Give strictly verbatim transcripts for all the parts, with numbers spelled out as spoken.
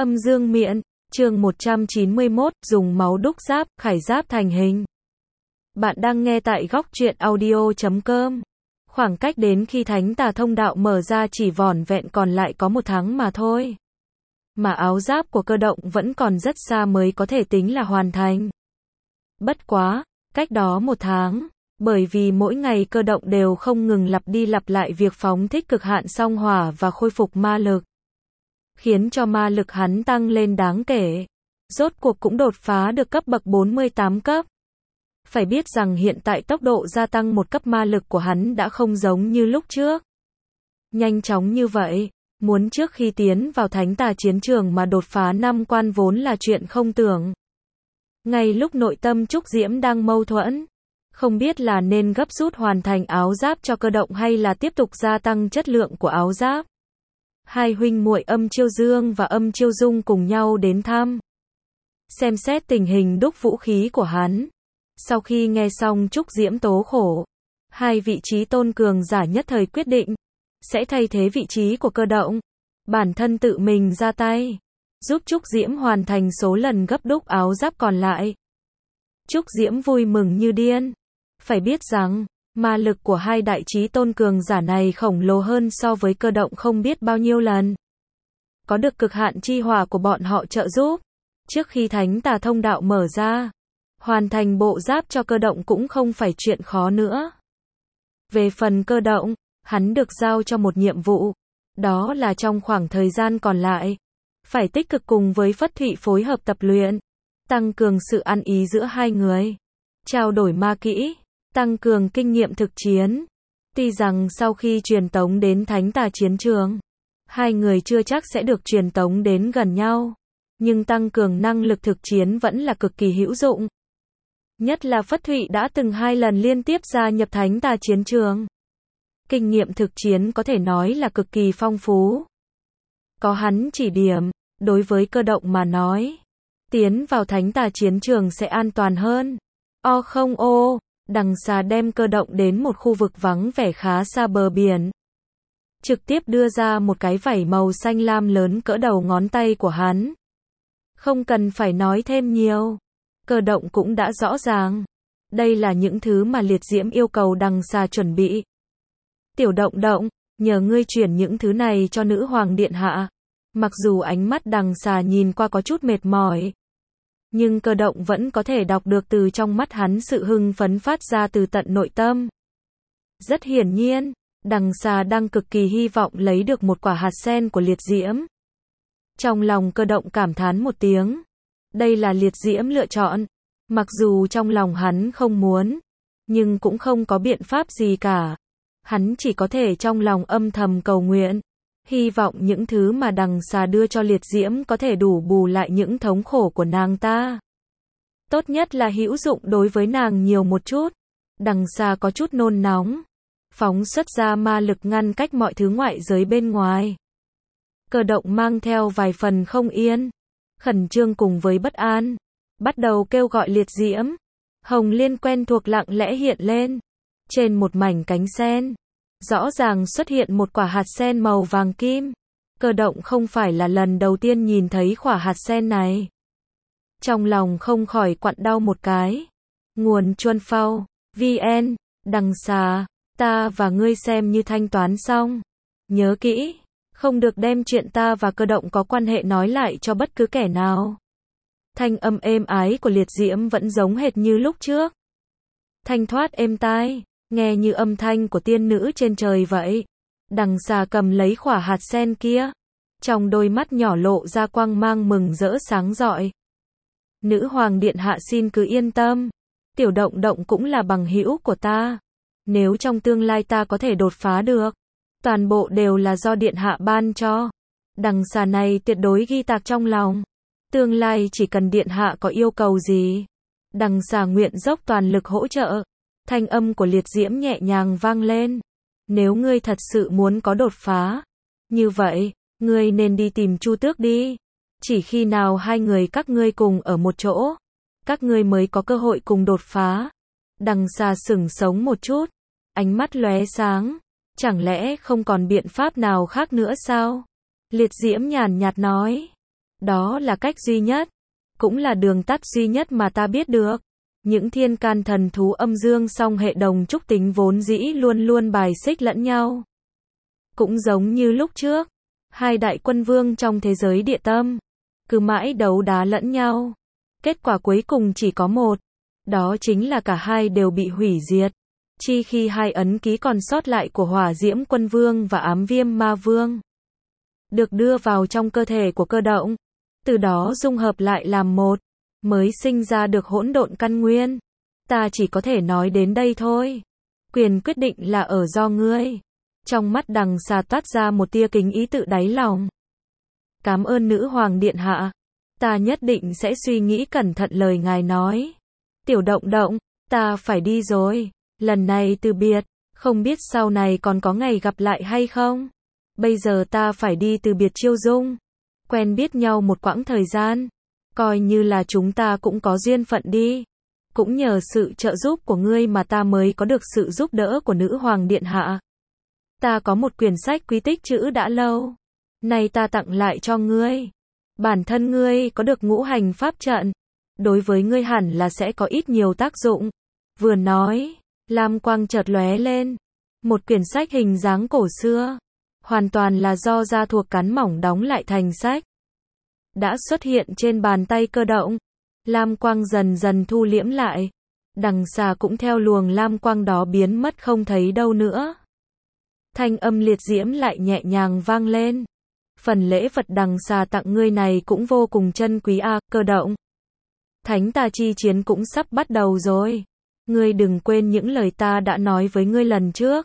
Âm dương miện, chương một trăm chín mươi mốt, dùng máu đúc giáp, khải giáp thành hình. Bạn đang nghe tại góc truyện audio chấm com. Khoảng cách đến khi thánh tà thông đạo mở ra chỉ vỏn vẹn còn lại có một tháng mà thôi. Mà áo giáp của cơ động vẫn còn rất xa mới có thể tính là hoàn thành. Bất quá, cách đó một tháng, bởi vì mỗi ngày cơ động đều không ngừng lặp đi lặp lại việc phóng thích cực hạn song hỏa và khôi phục ma lực, khiến cho ma lực hắn tăng lên đáng kể. Rốt cuộc cũng đột phá được cấp bậc bốn mươi tám cấp. Phải biết rằng hiện tại tốc độ gia tăng một cấp ma lực của hắn đã không giống như lúc trước. Nhanh chóng như vậy, muốn trước khi tiến vào thánh tà chiến trường mà đột phá năm quan vốn là chuyện không tưởng. Ngay lúc nội tâm Trúc Diễm đang mâu thuẫn, không biết là nên gấp rút hoàn thành áo giáp cho cơ động hay là tiếp tục gia tăng chất lượng của áo giáp. Hai huynh muội Âm Chiêu Dương và Âm Chiêu Dung cùng nhau đến thăm, xem xét tình hình đúc vũ khí của hắn. Sau khi nghe xong Trúc Diễm tố khổ, hai vị trí tôn cường giả nhất thời quyết định sẽ thay thế vị trí của cơ động, bản thân tự mình ra tay, giúp Trúc Diễm hoàn thành số lần gấp đúc áo giáp còn lại. Trúc Diễm vui mừng như điên. Phải biết rằng, ma lực của hai đại trí tôn cường giả này khổng lồ hơn so với cơ động không biết bao nhiêu lần. Có được cực hạn chi hỏa của bọn họ trợ giúp, trước khi thánh tà thông đạo mở ra, hoàn thành bộ giáp cho cơ động cũng không phải chuyện khó nữa. Về phần cơ động, hắn được giao cho một nhiệm vụ, đó là trong khoảng thời gian còn lại, phải tích cực cùng với Phất Thụy phối hợp tập luyện, tăng cường sự ăn ý giữa hai người, trao đổi ma kỹ, tăng cường kinh nghiệm thực chiến. Tuy rằng sau khi truyền tống đến thánh tà chiến trường, hai người chưa chắc sẽ được truyền tống đến gần nhau, nhưng tăng cường năng lực thực chiến vẫn là cực kỳ hữu dụng. Nhất là Phất Thụy đã từng hai lần liên tiếp gia nhập thánh tà chiến trường. Kinh nghiệm thực chiến có thể nói là cực kỳ phong phú. Có hắn chỉ điểm, đối với cơ động mà nói, tiến vào thánh tà chiến trường sẽ an toàn hơn. O không ô, đằng xa đem cơ động đến một khu vực vắng vẻ khá xa bờ biển. Trực tiếp đưa ra một cái vảy màu xanh lam lớn cỡ đầu ngón tay của hắn. Không cần phải nói thêm nhiều, cơ động cũng đã rõ ràng. Đây là những thứ mà liệt diễm yêu cầu đằng xa chuẩn bị. Tiểu động động, nhờ ngươi chuyển những thứ này cho nữ hoàng điện hạ. Mặc dù ánh mắt đằng xa nhìn qua có chút mệt mỏi, nhưng cơ động vẫn có thể đọc được từ trong mắt hắn sự hưng phấn phát ra từ tận nội tâm. Rất hiển nhiên, đằng xa đang cực kỳ hy vọng lấy được một quả hạt sen của liệt diễm. Trong lòng cơ động cảm thán một tiếng. Đây là liệt diễm lựa chọn. Mặc dù trong lòng hắn không muốn, nhưng cũng không có biện pháp gì cả. Hắn chỉ có thể trong lòng âm thầm cầu nguyện, hy vọng những thứ mà đằng xa đưa cho liệt diễm có thể đủ bù lại những thống khổ của nàng ta. Tốt nhất là hữu dụng đối với nàng nhiều một chút. Đằng xa có chút nôn nóng, phóng xuất ra ma lực ngăn cách mọi thứ ngoại giới bên ngoài. Cơ động mang theo vài phần không yên, khẩn trương cùng với bất an, bắt đầu kêu gọi liệt diễm. Hồng liên quen thuộc lặng lẽ hiện lên. Trên một mảnh cánh sen, rõ ràng xuất hiện một quả hạt sen màu vàng kim. Cơ động không phải là lần đầu tiên nhìn thấy quả hạt sen này. Trong lòng không khỏi quặn đau một cái. Nguồn Chuân Phao, vê en, đằng xa, ta và ngươi xem như thanh toán xong. Nhớ kỹ, không được đem chuyện ta và cơ động có quan hệ nói lại cho bất cứ kẻ nào. Thanh âm êm ái của liệt diễm vẫn giống hệt như lúc trước. Thanh thoát êm tai, nghe như âm thanh của tiên nữ trên trời vậy. Đằng xa cầm lấy quả hạt sen kia, trong đôi mắt nhỏ lộ ra quang mang mừng rỡ sáng rọi. Nữ hoàng điện hạ xin cứ yên tâm, tiểu động động cũng là bằng hữu của ta. Nếu trong tương lai ta có thể đột phá được, toàn bộ đều là do điện hạ ban cho. Đằng xa này tuyệt đối ghi tạc trong lòng. Tương lai chỉ cần điện hạ có yêu cầu gì, đằng xa nguyện dốc toàn lực hỗ trợ. Thanh âm của liệt diễm nhẹ nhàng vang lên. Nếu ngươi thật sự muốn có đột phá, như vậy, ngươi nên đi tìm Chu Tước đi. Chỉ khi nào hai người các ngươi cùng ở một chỗ, các ngươi mới có cơ hội cùng đột phá. Đằng xa sững sống một chút, ánh mắt lóe sáng. Chẳng lẽ không còn biện pháp nào khác nữa sao? Liệt diễm nhàn nhạt nói. Đó là cách duy nhất, cũng là đường tắt duy nhất mà ta biết được. Những thiên can thần thú âm dương song hệ đồng trúc tính vốn dĩ luôn luôn bài xích lẫn nhau. Cũng giống như lúc trước, hai đại quân vương trong thế giới địa tâm, cứ mãi đấu đá lẫn nhau. Kết quả cuối cùng chỉ có một, đó chính là cả hai đều bị hủy diệt. Chi khi hai ấn ký còn sót lại của hỏa diễm quân vương và ám viêm ma vương được đưa vào trong cơ thể của Cơ Động, từ đó dung hợp lại làm một, mới sinh ra được hỗn độn căn nguyên. Ta chỉ có thể nói đến đây thôi. Quyền quyết định là ở do ngươi. Trong mắt Đằng Xà toát ra một tia kính ý tự đáy lòng. Cảm ơn nữ hoàng điện hạ. Ta nhất định sẽ suy nghĩ cẩn thận lời ngài nói. Tiểu Động Động, ta phải đi rồi. Lần này từ biệt, không biết sau này còn có ngày gặp lại hay không. Bây giờ ta phải đi từ biệt Chiêu Dung. Quen biết nhau một quãng thời gian, coi như là chúng ta cũng có duyên phận đi. Cũng nhờ sự trợ giúp của ngươi mà ta mới có được sự giúp đỡ của nữ hoàng điện hạ. Ta có một quyển sách quý tích trữ đã lâu, nay ta tặng lại cho ngươi. Bản thân ngươi có được ngũ hành pháp trận, đối với ngươi hẳn là sẽ có ít nhiều tác dụng. Vừa nói, lam quang chợt lóe lên, một quyển sách hình dáng cổ xưa, hoàn toàn là do da thuộc cắn mỏng đóng lại thành sách, đã xuất hiện trên bàn tay Cơ Động. Lam quang dần dần thu liễm lại, Đằng Xà cũng theo luồng lam quang đó biến mất không thấy đâu nữa. Thanh âm liệt diễm lại nhẹ nhàng vang lên. Phần lễ vật Đằng Xà tặng ngươi này cũng vô cùng chân quý a, à, Cơ Động. Thánh tà chi chiến cũng sắp bắt đầu rồi. Ngươi đừng quên những lời ta đã nói với ngươi lần trước.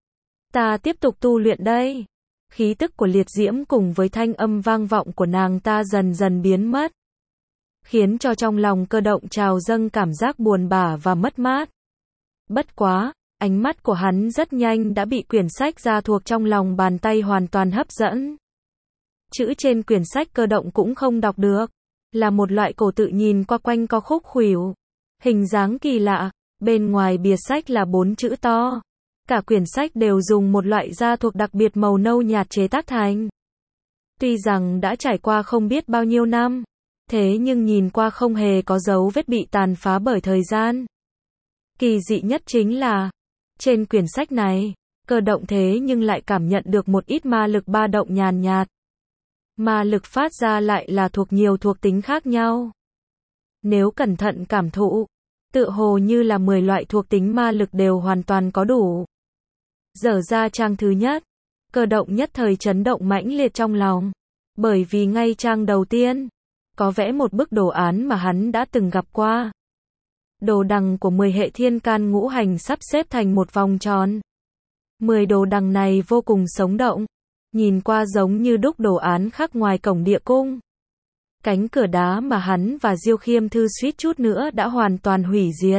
Ta tiếp tục tu luyện đây. Khí tức của liệt diễm cùng với thanh âm vang vọng của nàng ta dần dần biến mất, khiến cho trong lòng Cơ Động trào dâng cảm giác buồn bã và mất mát. Bất quá, ánh mắt của hắn rất nhanh đã bị quyển sách ra thuộc trong lòng bàn tay hoàn toàn hấp dẫn. Chữ trên quyển sách Cơ Động cũng không đọc được, là một loại cổ tự nhìn qua quanh co khúc khuỷu, hình dáng kỳ lạ, bên ngoài bìa sách là bốn chữ to. Cả quyển sách đều dùng một loại da thuộc đặc biệt màu nâu nhạt chế tác thành. Tuy rằng đã trải qua không biết bao nhiêu năm, thế nhưng nhìn qua không hề có dấu vết bị tàn phá bởi thời gian. Kỳ dị nhất chính là, trên quyển sách này, Cơ Động thế nhưng lại cảm nhận được một ít ma lực ba động nhàn nhạt. Ma lực phát ra lại là thuộc nhiều thuộc tính khác nhau. Nếu cẩn thận cảm thụ, tựa hồ như là mười loại thuộc tính ma lực đều hoàn toàn có đủ. Dở ra trang thứ nhất, Cơ Động nhất thời chấn động mãnh liệt trong lòng. Bởi vì ngay trang đầu tiên, có vẽ một bức đồ án mà hắn đã từng gặp qua. Đồ đằng của mười hệ thiên can ngũ hành sắp xếp thành một vòng tròn. mười đồ đằng này vô cùng sống động, nhìn qua giống như đúc đồ án khắc ngoài cổng địa cung. Cánh cửa đá mà hắn và Diêu Khiêm Thư suýt chút nữa đã hoàn toàn hủy diệt.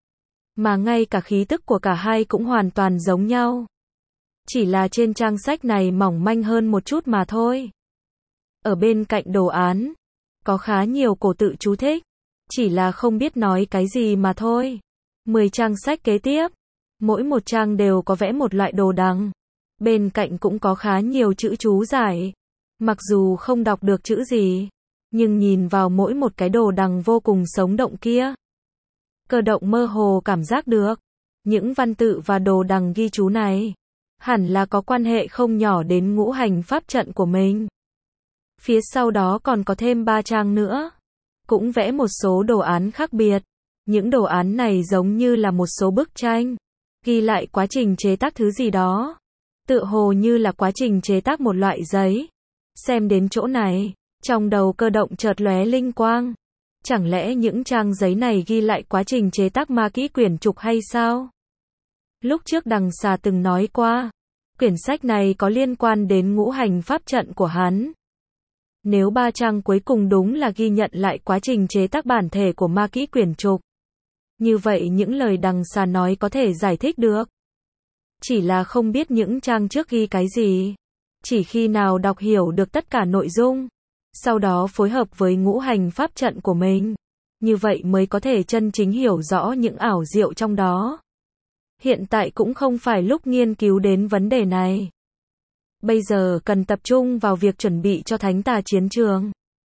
Mà ngay cả khí tức của cả hai cũng hoàn toàn giống nhau. Chỉ là trên trang sách này mỏng manh hơn một chút mà thôi. Ở bên cạnh đồ án, có khá nhiều cổ tự chú thích, chỉ là không biết nói cái gì mà thôi. mười trang sách kế tiếp, mỗi một trang đều có vẽ một loại đồ đằng. Bên cạnh cũng có khá nhiều chữ chú giải. Mặc dù không đọc được chữ gì, nhưng nhìn vào mỗi một cái đồ đằng vô cùng sống động kia, Cơ Động mơ hồ cảm giác được, những văn tự và đồ đằng ghi chú này, hẳn là có quan hệ không nhỏ đến ngũ hành pháp trận của mình. Phía sau đó còn có thêm ba trang nữa, cũng vẽ một số đồ án khác biệt. Những đồ án này giống như là một số bức tranh, ghi lại quá trình chế tác thứ gì đó. Tựa hồ như là quá trình chế tác một loại giấy. Xem đến chỗ này, trong đầu Cơ Động chợt lóe linh quang. Chẳng lẽ những trang giấy này ghi lại quá trình chế tác ma kỹ quyển trục hay sao? Lúc trước Đằng Xà từng nói qua, quyển sách này có liên quan đến ngũ hành pháp trận của hắn. Nếu ba trang cuối cùng đúng là ghi nhận lại quá trình chế tác bản thể của ma kỹ quyển trục, như vậy những lời Đằng Xà nói có thể giải thích được. Chỉ là không biết những trang trước ghi cái gì. Chỉ khi nào đọc hiểu được tất cả nội dung, sau đó phối hợp với ngũ hành pháp trận của mình, như vậy mới có thể chân chính hiểu rõ những ảo diệu trong đó. Hiện tại cũng không phải lúc nghiên cứu đến vấn đề này. Bây giờ cần tập trung vào việc chuẩn bị cho thánh tà chiến trường.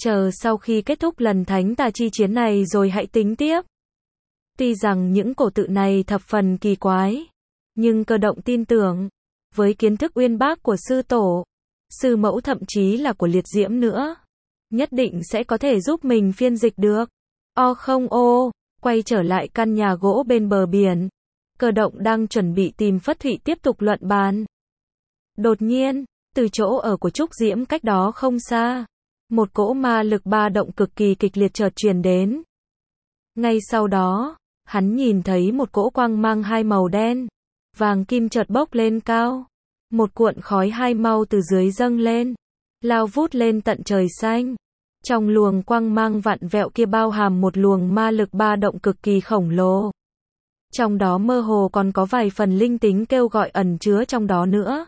chờ sau khi kết thúc lần thánh tà chi chiến này rồi hãy tính tiếp. Tuy rằng những cổ tự này thập phần kỳ quái, nhưng Cơ Động tin tưởng, với kiến thức uyên bác của sư tổ, sư mẫu thậm chí là của Liệt Diễm nữa, nhất định sẽ có thể giúp mình phiên dịch được. O không ô, quay trở lại căn nhà gỗ bên bờ biển, Cơ Động đang chuẩn bị tìm Phất Thụy tiếp tục luận bàn. Đột nhiên, từ chỗ ở của Trúc Diễm cách đó không xa, một cỗ ma lực ba động cực kỳ kịch liệt chợt truyền đến. Ngay sau đó, hắn nhìn thấy một cỗ quang mang hai màu đen, vàng kim chợt bốc lên cao. Một cuộn khói hai màu từ dưới dâng lên, lao vút lên tận trời xanh. Trong luồng quang mang vặn vẹo kia bao hàm một luồng ma lực ba động cực kỳ khổng lồ. Trong đó mơ hồ còn có vài phần linh tính kêu gọi ẩn chứa trong đó nữa.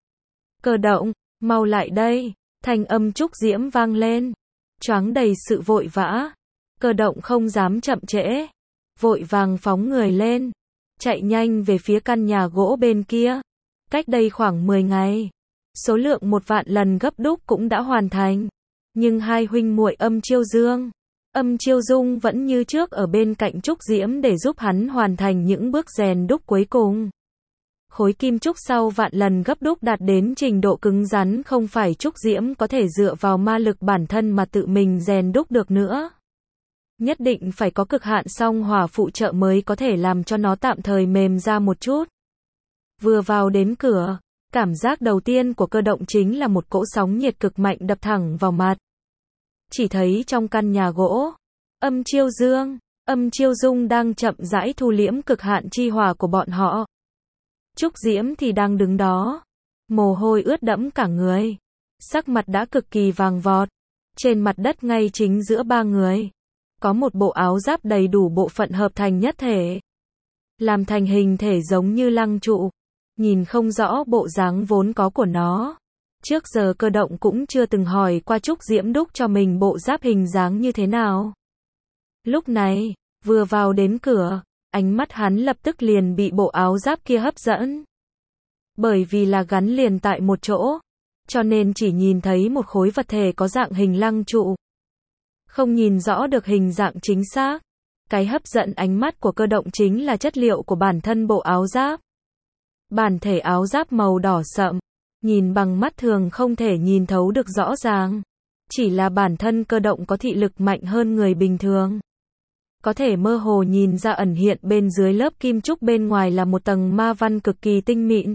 Cơ Động, mau lại đây, thanh âm Trúc Diễm vang lên, choáng đầy sự vội vã. Cơ Động không dám chậm trễ, vội vàng phóng người lên, chạy nhanh về phía căn nhà gỗ bên kia. Cách đây khoảng mười ngày, số lượng một vạn lần gấp đúc cũng đã hoàn thành, nhưng hai huynh muội Âm Chiêu Dương, Âm Chiêu Dung vẫn như trước ở bên cạnh Trúc Diễm để giúp hắn hoàn thành những bước rèn đúc cuối cùng. Khối kim trúc sau vạn lần gấp đúc đạt đến trình độ cứng rắn không phải Trúc Diễm có thể dựa vào ma lực bản thân mà tự mình rèn đúc được nữa. Nhất định phải có cực hạn song hỏa phụ trợ mới có thể làm cho nó tạm thời mềm ra một chút. Vừa vào đến cửa, cảm giác đầu tiên của Cơ Động chính là một cỗ sóng nhiệt cực mạnh đập thẳng vào mặt. Chỉ thấy trong căn nhà gỗ, Âm Chiêu Dương, Âm Chiêu Dung đang chậm rãi thu liễm cực hạn chi hỏa của bọn họ. Trúc Diễm thì đang đứng đó, mồ hôi ướt đẫm cả người, sắc mặt đã cực kỳ vàng vọt. Trên mặt đất ngay chính giữa ba người, có một bộ áo giáp đầy đủ bộ phận hợp thành nhất thể, làm thành hình thể giống như lăng trụ, nhìn không rõ bộ dáng vốn có của nó. Trước giờ Cơ Động cũng chưa từng hỏi qua Trúc Diễm đúc cho mình bộ giáp hình dáng như thế nào. Lúc này, vừa vào đến cửa, ánh mắt hắn lập tức liền bị bộ áo giáp kia hấp dẫn. Bởi vì là gắn liền tại một chỗ, cho nên chỉ nhìn thấy một khối vật thể có dạng hình lăng trụ, không nhìn rõ được hình dạng chính xác. Cái hấp dẫn ánh mắt của Cơ Động chính là chất liệu của bản thân bộ áo giáp. Bản thể áo giáp màu đỏ sậm, nhìn bằng mắt thường không thể nhìn thấu được rõ ràng. Chỉ là bản thân Cơ Động có thị lực mạnh hơn người bình thường, có thể mơ hồ nhìn ra ẩn hiện bên dưới lớp kim trúc bên ngoài là một tầng ma văn cực kỳ tinh mịn.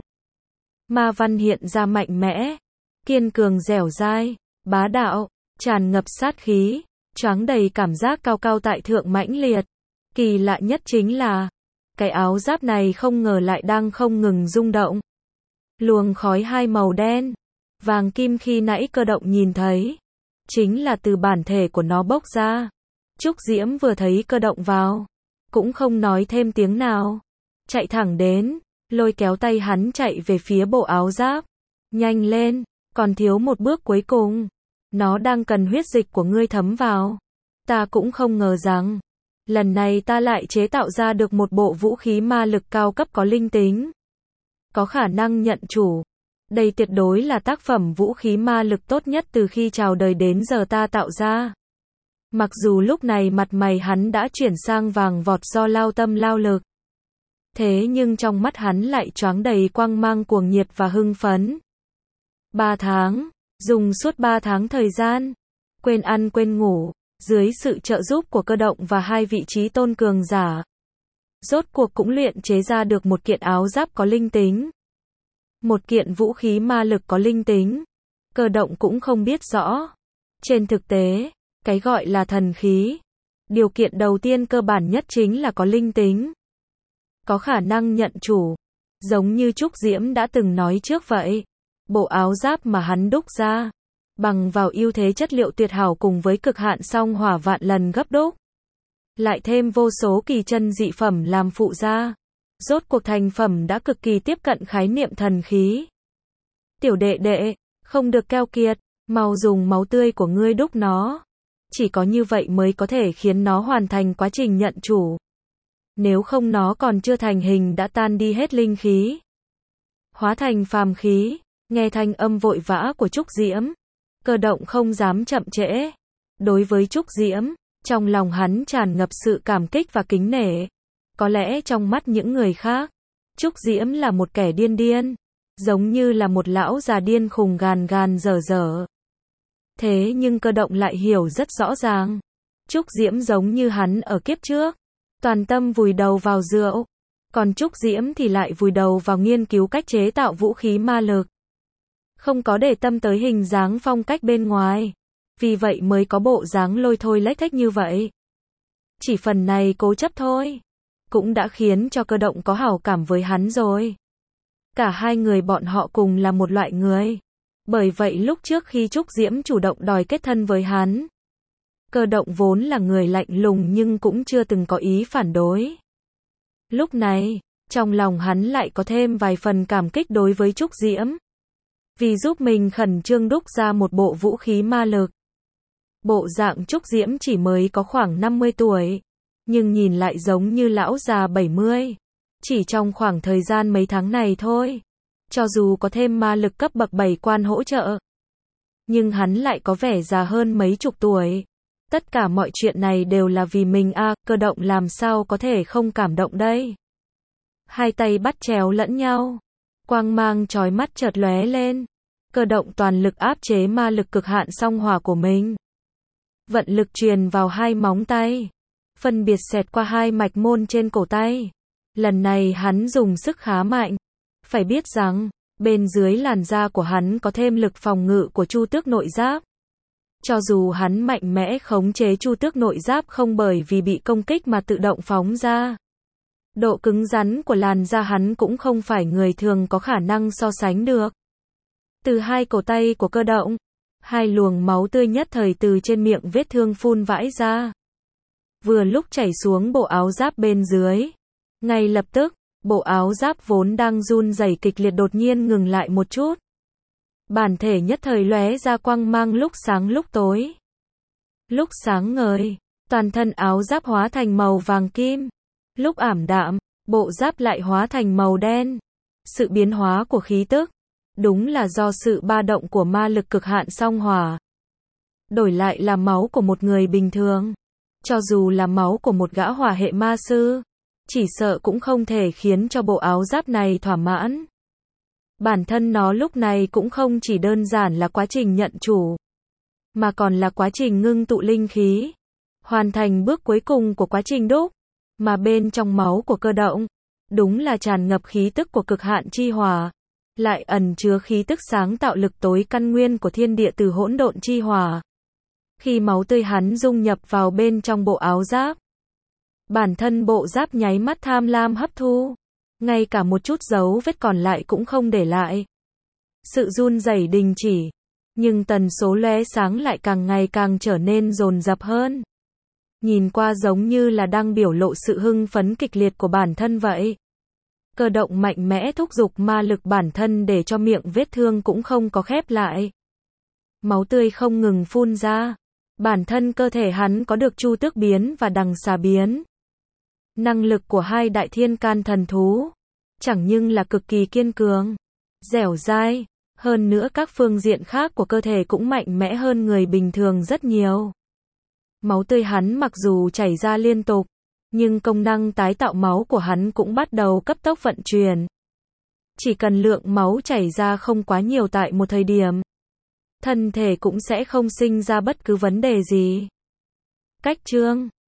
Ma văn hiện ra mạnh mẽ, kiên cường dẻo dai, bá đạo, tràn ngập sát khí, choáng đầy cảm giác cao cao tại thượng mãnh liệt. Kỳ lạ nhất chính là, cái áo giáp này không ngờ lại đang không ngừng rung động. Luồng khói hai màu đen, vàng kim khi nãy Cơ Động nhìn thấy, chính là từ bản thể của nó bốc ra. Trúc Diễm vừa thấy Cơ Động vào, cũng không nói thêm tiếng nào, chạy thẳng đến, lôi kéo tay hắn chạy về phía bộ áo giáp. Nhanh lên, còn thiếu một bước cuối cùng. Nó đang cần huyết dịch của ngươi thấm vào. Ta cũng không ngờ rằng, lần này ta lại chế tạo ra được một bộ vũ khí ma lực cao cấp có linh tính, có khả năng nhận chủ. Đây tuyệt đối là tác phẩm vũ khí ma lực tốt nhất từ khi chào đời đến giờ ta tạo ra. Mặc dù lúc này mặt mày hắn đã chuyển sang vàng vọt do lao tâm lao lực, thế nhưng trong mắt hắn lại choáng đầy quang mang cuồng nhiệt và hưng phấn. Ba tháng, dùng suốt ba tháng thời gian, quên ăn quên ngủ, dưới sự trợ giúp của Cơ Động và hai vị trí tôn cường giả, rốt cuộc cũng luyện chế ra được một kiện áo giáp có linh tính, một kiện vũ khí ma lực có linh tính. Cơ Động cũng không biết rõ. Trên thực tế, cái gọi là thần khí, điều kiện đầu tiên cơ bản nhất chính là có linh tính, có khả năng nhận chủ. Giống như Trúc Diễm đã từng nói trước vậy, bộ áo giáp mà hắn đúc ra, bằng vào ưu thế chất liệu tuyệt hảo cùng với cực hạn song hỏa vạn lần gấp đúc, lại thêm vô số kỳ chân dị phẩm làm phụ gia, rốt cuộc thành phẩm đã cực kỳ tiếp cận khái niệm thần khí. Tiểu đệ đệ, không được keo kiệt, mau dùng máu tươi của ngươi đúc nó. Chỉ có như vậy mới có thể khiến nó hoàn thành quá trình nhận chủ. Nếu không nó còn chưa thành hình đã tan đi hết linh khí, hóa thành phàm khí. Nghe thanh âm vội vã của Trúc Diễm, Cơ Động không dám chậm trễ, Đối với Trúc Diễm, trong lòng hắn tràn ngập sự cảm kích và kính nể. Có lẽ trong mắt những người khác, Trúc Diễm là một kẻ điên điên, giống như là một lão già điên khùng gàn gàn dở dở. Thế nhưng Cơ Động lại hiểu rất rõ ràng. Trúc Diễm giống như hắn ở kiếp trước, toàn tâm vùi đầu vào rượu. Còn Trúc Diễm thì lại vùi đầu vào nghiên cứu cách chế tạo vũ khí ma lực. Không có để tâm tới hình dáng phong cách bên ngoài. Vì vậy mới có bộ dáng lôi thôi lếch thếch như vậy. Chỉ phần này cố chấp thôi, cũng đã khiến cho Cơ Động có hảo cảm với hắn rồi. Cả hai người bọn họ cùng là một loại người. Bởi vậy lúc trước khi Trúc Diễm chủ động đòi kết thân với hắn, Cơ Động vốn là người lạnh lùng nhưng cũng chưa từng có ý phản đối. Lúc này, trong lòng hắn lại có thêm vài phần cảm kích đối với Trúc Diễm. Vì giúp mình khẩn trương đúc ra một bộ vũ khí ma lực. Bộ dạng Trúc Diễm chỉ mới có khoảng năm mươi tuổi, nhưng nhìn lại giống như lão già bảy mươi. Chỉ trong khoảng thời gian mấy tháng này thôi, cho dù có thêm ma lực cấp bậc bảy quan hỗ trợ, nhưng hắn lại có vẻ già hơn mấy chục tuổi. Tất cả mọi chuyện này đều là vì mình a, à, Cơ Động làm sao có thể không cảm động đây. Hai tay bắt chéo lẫn nhau, quang mang chói mắt chợt lóe lên. Cơ Động toàn lực áp chế ma lực cực hạn song hỏa của mình. Vận lực truyền vào hai móng tay, phân biệt xẹt qua hai mạch môn trên cổ tay. Lần này hắn dùng sức khá mạnh. Phải biết rằng, bên dưới làn da của hắn có thêm lực phòng ngự của Chu Tước nội giáp. Cho dù hắn mạnh mẽ khống chế Chu Tước nội giáp không bởi vì bị công kích mà tự động phóng ra. Độ cứng rắn của làn da hắn cũng không phải người thường có khả năng so sánh được. Từ hai cổ tay của Cơ Động, hai luồng máu tươi nhất thời từ trên miệng vết thương phun vãi ra. Vừa lúc chảy xuống bộ áo giáp bên dưới. Ngay lập tức, bộ áo giáp vốn đang run rẩy kịch liệt đột nhiên ngừng lại một chút. Bản thể nhất thời lóe ra quang mang lúc sáng lúc tối. Lúc sáng ngời, toàn thân áo giáp hóa thành màu vàng kim. Lúc ảm đạm, bộ giáp lại hóa thành màu đen. Sự biến hóa của khí tức, đúng là do sự ba động của ma lực cực hạn song hỏa. Đổi lại là máu của một người bình thường, cho dù là máu của một gã hỏa hệ ma sư, chỉ sợ cũng không thể khiến cho bộ áo giáp này thỏa mãn. Bản thân nó lúc này cũng không chỉ đơn giản là quá trình nhận chủ, mà còn là quá trình ngưng tụ linh khí, hoàn thành bước cuối cùng của quá trình đúc. Mà bên trong máu của Cơ Động, đúng là tràn ngập khí tức của cực hạn chi hỏa, lại ẩn chứa khí tức sáng tạo lực tối căn nguyên của thiên địa từ hỗn độn chi hỏa. Khi máu tươi hắn dung nhập vào bên trong bộ áo giáp, bản thân bộ giáp nháy mắt tham lam hấp thu, ngay cả một chút dấu vết còn lại cũng không để lại. Sự run rẩy đình chỉ, nhưng tần số lóe sáng lại càng ngày càng trở nên dồn dập hơn. Nhìn qua giống như là đang biểu lộ sự hưng phấn kịch liệt của bản thân vậy. Cơ Động mạnh mẽ thúc giục ma lực bản thân để cho miệng vết thương cũng không có khép lại. Máu tươi không ngừng phun ra. Bản thân cơ thể hắn có được Chu Tước biến và Đằng Xà biến. Năng lực của hai đại thiên can thần thú, chẳng nhưng là cực kỳ kiên cường, dẻo dai, hơn nữa các phương diện khác của cơ thể cũng mạnh mẽ hơn người bình thường rất nhiều. Máu tươi hắn mặc dù chảy ra liên tục, nhưng công năng tái tạo máu của hắn cũng bắt đầu cấp tốc vận chuyển. Chỉ cần lượng máu chảy ra không quá nhiều tại một thời điểm, thân thể cũng sẽ không sinh ra bất cứ vấn đề gì. Cách chương